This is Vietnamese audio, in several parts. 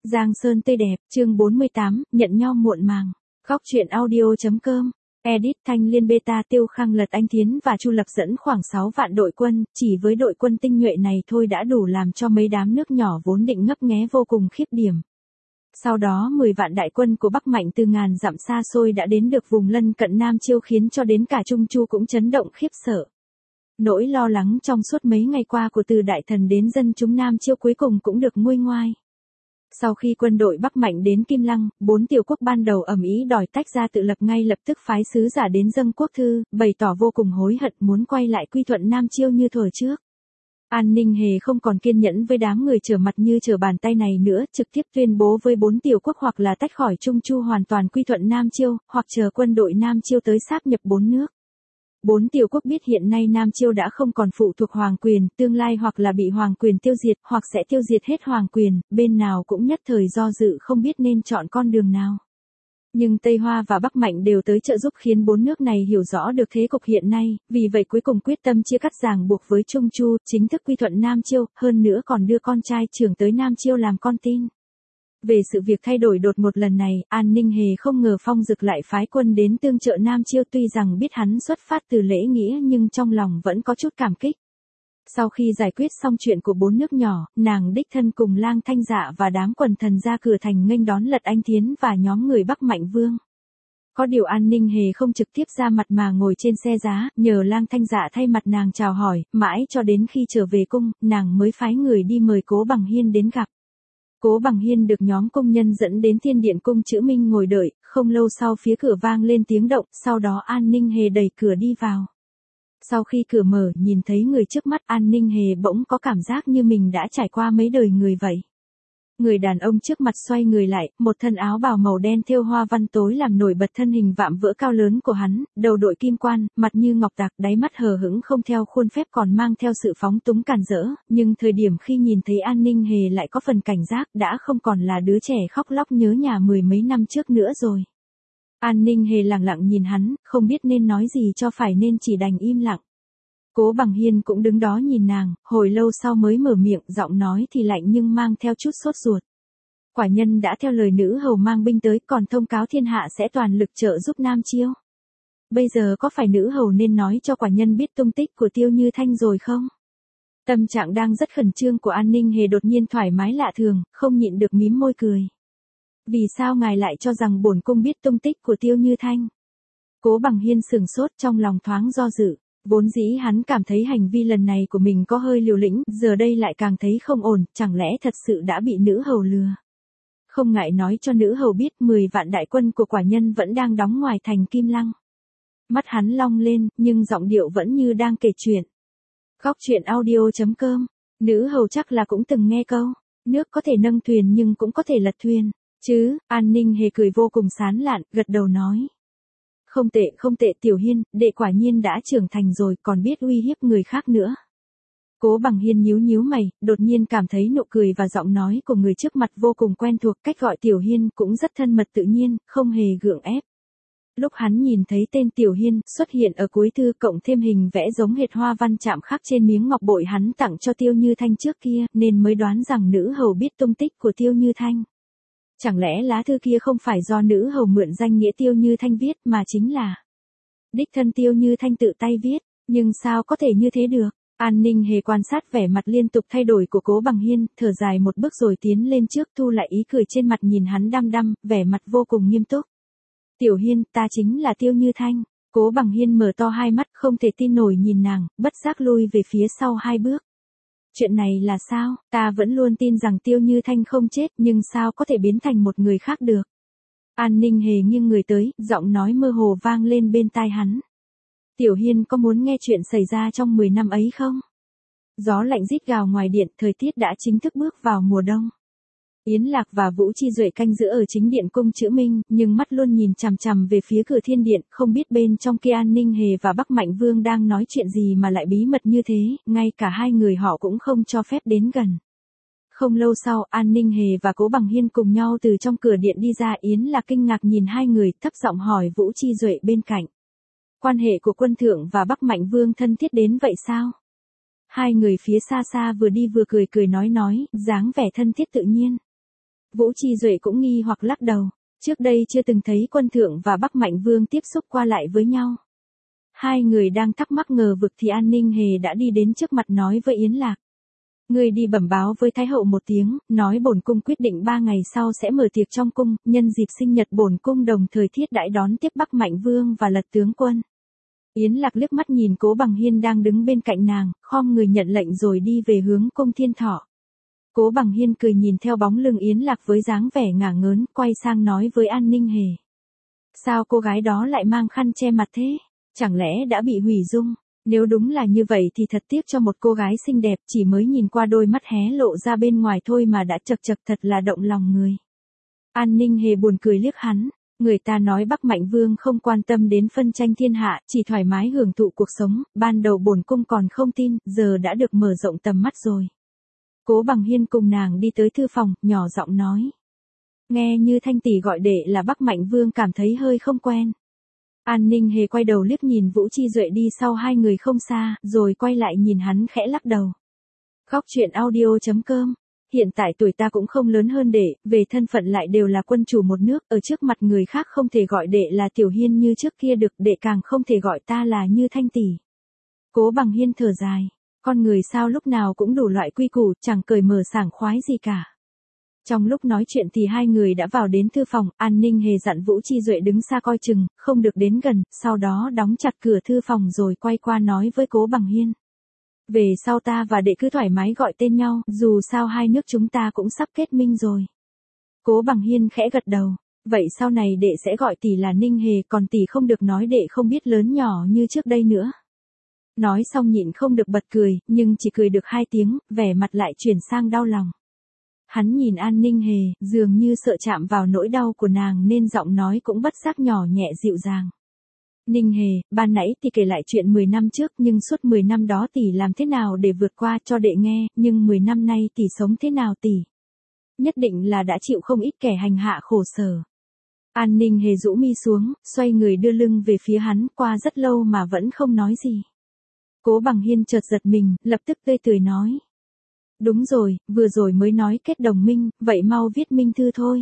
Giang Sơn tươi đẹp, chương 48, nhận nhau muộn màng. Góc truyện audio.com. Edit Thanh Liên Beta Tiêu Khang Lật Anh Thiến và Chu Lập dẫn khoảng 6 vạn đội quân, chỉ với đội quân tinh nhuệ này thôi đã đủ làm cho mấy đám nước nhỏ vốn định ngấp nghé vô cùng khiếp điểm. Sau đó 10 vạn đại quân của Bắc Mạnh từ ngàn dặm xa xôi đã đến được vùng lân cận Nam Chiêu khiến cho đến cả Trung Chu cũng chấn động khiếp sợ. Nỗi lo lắng trong suốt mấy ngày qua của từ đại thần đến dân chúng Nam Chiêu cuối cùng cũng được nguôi ngoai. Sau khi quân đội Bắc Mạnh đến Kim Lăng, 4 tiểu quốc ban đầu ầm ĩ đòi tách ra tự lập ngay lập tức phái sứ giả đến dâng quốc thư, bày tỏ vô cùng hối hận muốn quay lại quy thuận Nam Chiêu như thuở trước. An Ninh Hề không còn kiên nhẫn với đám người trở mặt như trở bàn tay này nữa, trực tiếp tuyên bố với 4 tiểu quốc hoặc là tách khỏi Trung Chu hoàn toàn quy thuận Nam Chiêu, hoặc chờ quân đội Nam Chiêu tới sáp nhập 4 nước. 4 tiểu quốc biết hiện nay Nam Chiêu đã không còn phụ thuộc hoàng quyền, tương lai hoặc là bị hoàng quyền tiêu diệt, hoặc sẽ tiêu diệt hết hoàng quyền, bên nào cũng nhất thời do dự không biết nên chọn con đường nào. Nhưng Tây Hoa và Bắc Mạnh đều tới trợ giúp khiến 4 nước này hiểu rõ được thế cục hiện nay, vì vậy cuối cùng quyết tâm chia cắt ràng buộc với Trung Chu, chính thức quy thuận Nam Chiêu, hơn nữa còn đưa con trai trưởng tới Nam Chiêu làm con tin. Về sự việc thay đổi đột ngột lần này, An Ninh Hề không ngờ Phong Dực lại phái quân đến tương trợ Nam Chiêu, tuy rằng biết hắn xuất phát từ lễ nghĩa nhưng trong lòng vẫn có chút cảm kích. Sau khi giải quyết xong chuyện của 4 nước nhỏ, nàng đích thân cùng Lang Thanh Dạ và đám quần thần ra cửa thành nghênh đón Lật Anh Thiến và nhóm người Bắc Mạnh Vương. Có điều An Ninh Hề không trực tiếp ra mặt mà ngồi trên xe giá, nhờ Lang Thanh Dạ thay mặt nàng chào hỏi, mãi cho đến khi trở về cung, nàng mới phái người đi mời Cố Bằng Hiên đến gặp. Cố Bằng Hiên được nhóm công nhân dẫn đến Thiên Điện Cung Chữ Minh ngồi đợi, không lâu sau phía cửa vang lên tiếng động, sau đó An Ninh Hề đẩy cửa đi vào. Sau khi cửa mở, nhìn thấy người trước mắt, An Ninh Hề bỗng có cảm giác như mình đã trải qua mấy đời người vậy. Người đàn ông trước mặt xoay người lại, một thân áo bào màu đen thêu hoa văn tối làm nổi bật thân hình vạm vỡ cao lớn của hắn, đầu đội kim quan, mặt như ngọc tạc, đáy mắt hờ hững không theo khuôn phép còn mang theo sự phóng túng càn rỡ, nhưng thời điểm khi nhìn thấy An Ninh Hề lại có phần cảnh giác, đã không còn là đứa trẻ khóc lóc nhớ nhà 10 mấy năm trước nữa rồi. An Ninh Hề lặng lặng nhìn hắn, không biết nên nói gì cho phải nên chỉ đành im lặng. Cố Bằng Hiên cũng đứng đó nhìn nàng, hồi lâu sau mới mở miệng, giọng nói thì lạnh nhưng mang theo chút sốt ruột. Quả nhân đã theo lời nữ hầu mang binh tới, còn thông cáo thiên hạ sẽ toàn lực trợ giúp Nam Chiêu. Bây giờ có phải nữ hầu nên nói cho quả nhân biết tung tích của Tiêu Như Thanh rồi không? Tâm trạng đang rất khẩn trương của An Ninh Hề đột nhiên thoải mái lạ thường, không nhịn được mím môi cười. Vì sao ngài lại cho rằng bổn cung biết tung tích của Tiêu Như Thanh? Cố Bằng Hiên sửng sốt, trong lòng thoáng do dự. Vốn dĩ hắn cảm thấy hành vi lần này của mình có hơi liều lĩnh, giờ đây lại càng thấy không ổn, chẳng lẽ thật sự đã bị nữ hầu lừa. Không ngại nói cho nữ hầu biết 10 vạn đại quân của quả nhân vẫn đang đóng ngoài thành Kim Lăng. Mắt hắn long lên, nhưng giọng điệu vẫn như đang kể chuyện. Góc truyện audio.com. Nữ hầu chắc là cũng từng nghe câu, nước có thể nâng thuyền nhưng cũng có thể lật thuyền, chứ? An Ninh Hề cười vô cùng sán lạn, gật đầu nói. Không tệ Tiểu Hiên, đệ quả nhiên đã trưởng thành rồi, còn biết uy hiếp người khác nữa. Cố Bằng Hiên nhíu nhíu mày, đột nhiên cảm thấy nụ cười và giọng nói của người trước mặt vô cùng quen thuộc, cách gọi Tiểu Hiên cũng rất thân mật tự nhiên, không hề gượng ép. Lúc hắn nhìn thấy tên Tiểu Hiên xuất hiện ở cuối thư cộng thêm hình vẽ giống hệt hoa văn chạm khắc trên miếng ngọc bội hắn tặng cho Tiêu Như Thanh trước kia, nên mới đoán rằng nữ hầu biết tung tích của Tiêu Như Thanh. Chẳng lẽ lá thư kia không phải do nữ hầu mượn danh nghĩa Tiêu Như Thanh viết mà chính là đích thân Tiêu Như Thanh tự tay viết, nhưng sao có thể như thế được? An Ninh Hề quan sát vẻ mặt liên tục thay đổi của Cố Bằng Hiên, thở dài một bước rồi tiến lên trước, thu lại ý cười trên mặt, nhìn hắn đăm đăm, vẻ mặt vô cùng nghiêm túc. Tiểu Hiên, ta chính là Tiêu Như Thanh. Cố Bằng Hiên mở to hai mắt không thể tin nổi nhìn nàng, bất giác lui về phía sau 2 bước. Chuyện này là sao? Ta vẫn luôn tin rằng Tiêu Như Thanh không chết, nhưng sao có thể biến thành một người khác được? An Ninh Hề nghiêng người tới, giọng nói mơ hồ vang lên bên tai hắn. Tiểu Hiên có muốn nghe chuyện xảy ra trong 10 năm ấy không? Gió lạnh rít gào ngoài điện, thời tiết đã chính thức bước vào mùa đông. Yến Lạc và Vũ Chi Duệ canh giữ ở chính điện cung Chữ Minh, nhưng mắt luôn nhìn chằm chằm về phía cửa thiên điện, không biết bên trong kia An Ninh Hề và Bắc Mạnh Vương đang nói chuyện gì mà lại bí mật như thế, ngay cả hai người họ cũng không cho phép đến gần. Không lâu sau, An Ninh Hề và Cố Bằng Hiên cùng nhau từ trong cửa điện đi ra, Yến Lạc kinh ngạc nhìn hai người, thấp giọng hỏi Vũ Chi Duệ bên cạnh. Quan hệ của quân thượng và Bắc Mạnh Vương thân thiết đến vậy sao? Hai người phía xa xa vừa đi vừa cười nói, dáng vẻ thân thiết tự nhiên. Vũ Chi Duệ cũng nghi hoặc lắc đầu. Trước đây chưa từng thấy quân thượng và Bắc Mạnh Vương tiếp xúc qua lại với nhau. Hai người đang thắc mắc ngờ vực thì An Ninh Hề đã đi đến trước mặt nói với Yến Lạc. Người đi bẩm báo với Thái hậu một tiếng, nói bổn cung quyết định 3 ngày sau sẽ mở tiệc trong cung, nhân dịp sinh nhật bổn cung đồng thời thiết đãi đón tiếp Bắc Mạnh Vương và Lật tướng quân. Yến Lạc liếc mắt nhìn Cố Bằng Hiên đang đứng bên cạnh nàng, khom người nhận lệnh rồi đi về hướng cung Thiên Thọ. Cố Bằng Hiên cười nhìn theo bóng lưng Yến Lạc với dáng vẻ ngả ngớn, quay sang nói với An Ninh Hề. Sao cô gái đó lại mang khăn che mặt thế? Chẳng lẽ đã bị hủy dung? Nếu đúng là như vậy thì thật tiếc cho một cô gái xinh đẹp, chỉ mới nhìn qua đôi mắt hé lộ ra bên ngoài thôi mà đã chật chật, thật là động lòng người. An Ninh Hề buồn cười liếc hắn. Người ta nói Bắc Mạnh Vương không quan tâm đến phân tranh thiên hạ, chỉ thoải mái hưởng thụ cuộc sống, ban đầu bổn cung còn không tin, giờ đã được mở rộng tầm mắt rồi. Cố Bằng Hiên cùng nàng đi tới thư phòng, nhỏ giọng nói. Nghe như Thanh tỷ gọi đệ là Bắc Mạnh Vương cảm thấy hơi không quen. An Ninh Hề quay đầu liếc nhìn Vũ Chi Duệ đi sau hai người không xa, rồi quay lại nhìn hắn khẽ lắc đầu. Góc truyện audio.com. Hiện tại tuổi ta cũng không lớn hơn đệ, về thân phận lại đều là quân chủ một nước, ở trước mặt người khác không thể gọi đệ là Tiểu Hiên như trước kia được, đệ càng không thể gọi ta là Như Thanh tỷ. Cố Bằng Hiên thở dài, con người sao lúc nào cũng đủ loại quy củ, chẳng cởi mở sảng khoái gì cả. Trong lúc nói chuyện thì hai người đã vào đến thư phòng, An Ninh Hề dặn Vũ Chi Duệ đứng xa coi chừng, không được đến gần, sau đó đóng chặt cửa thư phòng rồi quay qua nói với Cố Bằng Hiên. Về sau ta và đệ cứ thoải mái gọi tên nhau, dù sao hai nước chúng ta cũng sắp kết minh rồi. Cố Bằng Hiên khẽ gật đầu, vậy sau này đệ sẽ gọi tỷ là Ninh Hề, còn tỷ không được nói đệ không biết lớn nhỏ như trước đây nữa. Nói xong nhịn không được bật cười, nhưng chỉ cười được 2 tiếng, vẻ mặt lại chuyển sang đau lòng. Hắn nhìn An Ninh Hề, dường như sợ chạm vào nỗi đau của nàng nên giọng nói cũng bất giác nhỏ nhẹ dịu dàng. Ninh Hề, ban nãy tỷ kể lại chuyện 10 năm trước, nhưng suốt 10 năm đó tỷ làm thế nào để vượt qua cho đệ nghe, nhưng 10 năm nay tỷ sống thế nào tỷ? Nhất định là đã chịu không ít kẻ hành hạ khổ sở. An Ninh Hề rũ mi xuống, xoay người đưa lưng về phía hắn, qua rất lâu mà vẫn không nói gì. Cố Bằng Hiên chợt giật mình, lập tức tươi cười nói. Đúng rồi, vừa rồi mới nói kết đồng minh, vậy mau viết minh thư thôi.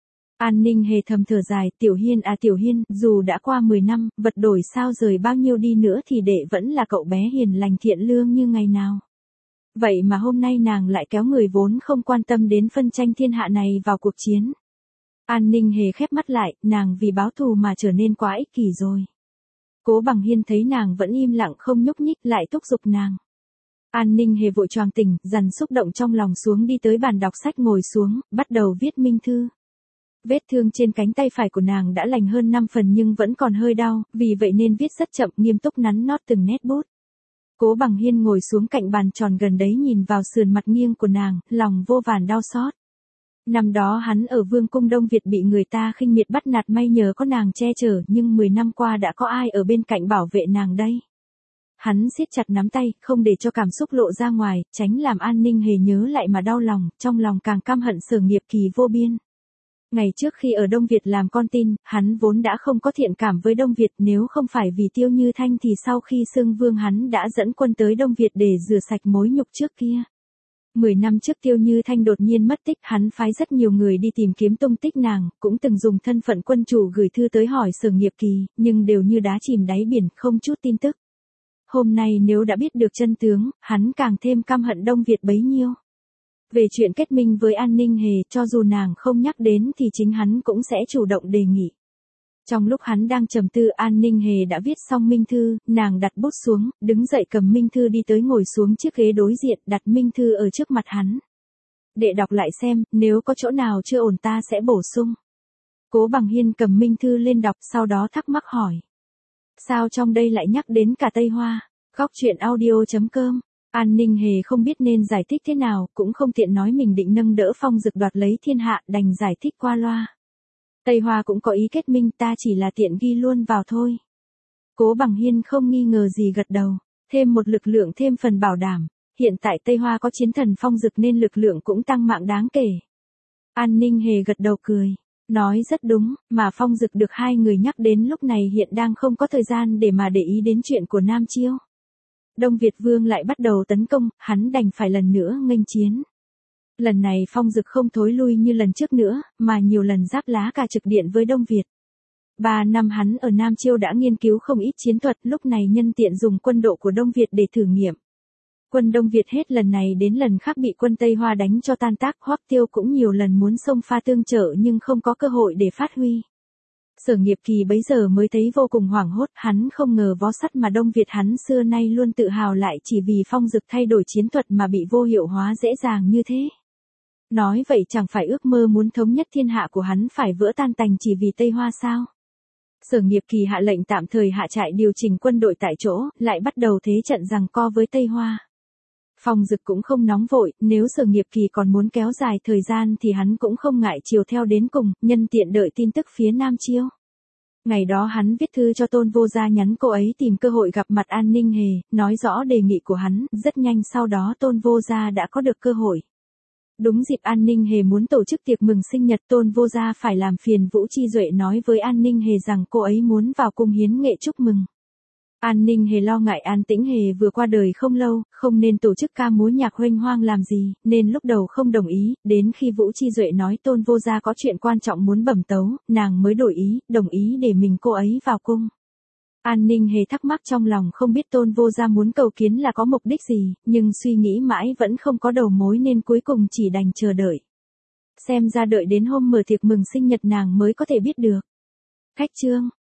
An Ninh Hề thầm thở dài, Tiểu Hiên à Tiểu Hiên, dù đã qua 10 năm, vật đổi sao rời bao nhiêu đi nữa thì đệ vẫn là cậu bé hiền lành thiện lương như ngày nào. Vậy mà hôm nay nàng lại kéo người vốn không quan tâm đến phân tranh thiên hạ này vào cuộc chiến. An Ninh Hề khép mắt lại, nàng vì báo thù mà trở nên quá ích kỷ rồi. Cố Bằng Hiên thấy nàng vẫn im lặng không nhúc nhích lại thúc giục nàng. An Ninh Hề vội choàng tỉnh, dằn xúc động trong lòng xuống đi tới bàn đọc sách ngồi xuống, bắt đầu viết minh thư. Vết thương trên cánh tay phải của nàng đã lành hơn 5 phần nhưng vẫn còn hơi đau, vì vậy nên viết rất chậm, nghiêm túc nắn nót từng nét bút. Cố Bằng Hiên ngồi xuống cạnh bàn tròn gần đấy nhìn vào sườn mặt nghiêng của nàng, lòng vô vàn đau xót. Năm đó hắn ở Vương cung Đông Việt bị người ta khinh miệt bắt nạt, may nhờ có nàng che chở, nhưng 10 năm qua đã có ai ở bên cạnh bảo vệ nàng đây? Hắn siết chặt nắm tay, không để cho cảm xúc lộ ra ngoài, tránh làm An Ninh Hề nhớ lại mà đau lòng, trong lòng càng căm hận Sở Nghiệp Kỳ vô biên. Ngày trước khi ở Đông Việt làm con tin, hắn vốn đã không có thiện cảm với Đông Việt, nếu không phải vì Tiêu Như Thanh thì sau khi xưng vương hắn đã dẫn quân tới Đông Việt để rửa sạch mối nhục trước kia. 10 năm trước Tiêu Như Thanh đột nhiên mất tích, hắn phái rất nhiều người đi tìm kiếm tung tích nàng, cũng từng dùng thân phận quân chủ gửi thư tới hỏi Sở Nghiệp Kỳ, nhưng đều như đá chìm đáy biển, không chút tin tức. Hôm nay nếu đã biết được chân tướng, hắn càng thêm căm hận Đông Việt bấy nhiêu. Về chuyện kết minh với An Ninh Hề, cho dù nàng không nhắc đến thì chính hắn cũng sẽ chủ động đề nghị. Trong lúc hắn đang trầm tư, An Ninh Hề đã viết xong minh thư, nàng đặt bút xuống, đứng dậy cầm minh thư đi tới ngồi xuống chiếc ghế đối diện, đặt minh thư ở trước mặt hắn. Đệ đọc lại xem, nếu có chỗ nào chưa ổn ta sẽ bổ sung. Cố Bằng Hiên cầm minh thư lên đọc, sau đó thắc mắc hỏi. Sao trong đây lại nhắc đến cả Tây Hoa? Góc truyện audio.com. An Ninh Hề không biết nên giải thích thế nào, cũng không tiện nói mình định nâng đỡ Phong Dực đoạt lấy thiên hạ, đành giải thích qua loa. Tây Hoa cũng có ý kết minh, ta chỉ là tiện ghi luôn vào thôi. Cố Bằng Hiên không nghi ngờ gì gật đầu, thêm một lực lượng thêm phần bảo đảm. Hiện tại Tây Hoa có chiến thần Phong Dực nên lực lượng cũng tăng mạng đáng kể. An Ninh Hề gật đầu cười. Nói rất đúng, mà Phong Dực được hai người nhắc đến lúc này hiện đang không có thời gian để mà để ý đến chuyện của Nam Chiêu. Đông Việt Vương lại bắt đầu tấn công, hắn đành phải lần nữa nghênh chiến. Lần này Phong Dực không thối lui như lần trước nữa, mà nhiều lần giáp lá cả trực điện với Đông Việt. 3 năm hắn ở Nam Chiêu đã nghiên cứu không ít chiến thuật, lúc này nhân tiện dùng quân độ của Đông Việt để thử nghiệm. Quân Đông Việt hết lần này đến lần khác bị quân Tây Hoa đánh cho tan tác, Hoắc Tiêu cũng nhiều lần muốn xông pha tương trợ nhưng không có cơ hội để phát huy. Sở Nghiệp Kỳ bấy giờ mới thấy vô cùng hoảng hốt, hắn không ngờ vó sắt mà Đông Việt hắn xưa nay luôn tự hào lại chỉ vì Phong Dực thay đổi chiến thuật mà bị vô hiệu hóa dễ dàng như thế. Nói vậy chẳng phải ước mơ muốn thống nhất thiên hạ của hắn phải vỡ tan tành chỉ vì Tây Hoa sao? Sở Nghiệp Kỳ hạ lệnh tạm thời hạ trại điều chỉnh quân đội tại chỗ, lại bắt đầu thế trận giằng co với Tây Hoa. Phong Dực cũng không nóng vội, nếu Sở Nghiệp Kỳ còn muốn kéo dài thời gian thì hắn cũng không ngại chiều theo đến cùng, nhân tiện đợi tin tức phía Nam Chiêu. Ngày đó hắn viết thư cho Tôn Vô Gia nhắn cô ấy tìm cơ hội gặp mặt An Ninh Hề, nói rõ đề nghị của hắn, rất nhanh sau đó Tôn Vô Gia đã có được cơ hội. Đúng dịp An Ninh Hề muốn tổ chức tiệc mừng sinh nhật, Tôn Vô Gia phải làm phiền Vũ Chi Duệ nói với An Ninh Hề rằng cô ấy muốn vào cung hiến nghệ chúc mừng. An Ninh Hề lo ngại An Tĩnh Hề vừa qua đời không lâu, không nên tổ chức ca múa nhạc huênh hoang làm gì, nên lúc đầu không đồng ý, đến khi Vũ Chi Duệ nói Tôn Vô Gia có chuyện quan trọng muốn bẩm tấu, nàng mới đổi ý, đồng ý để mình cô ấy vào cung. An Ninh Hề thắc mắc trong lòng không biết Tôn Vô Gia muốn cầu kiến là có mục đích gì, nhưng suy nghĩ mãi vẫn không có đầu mối nên cuối cùng chỉ đành chờ đợi. Xem ra đợi đến hôm mở tiệc mừng sinh nhật nàng mới có thể biết được. Khách trương.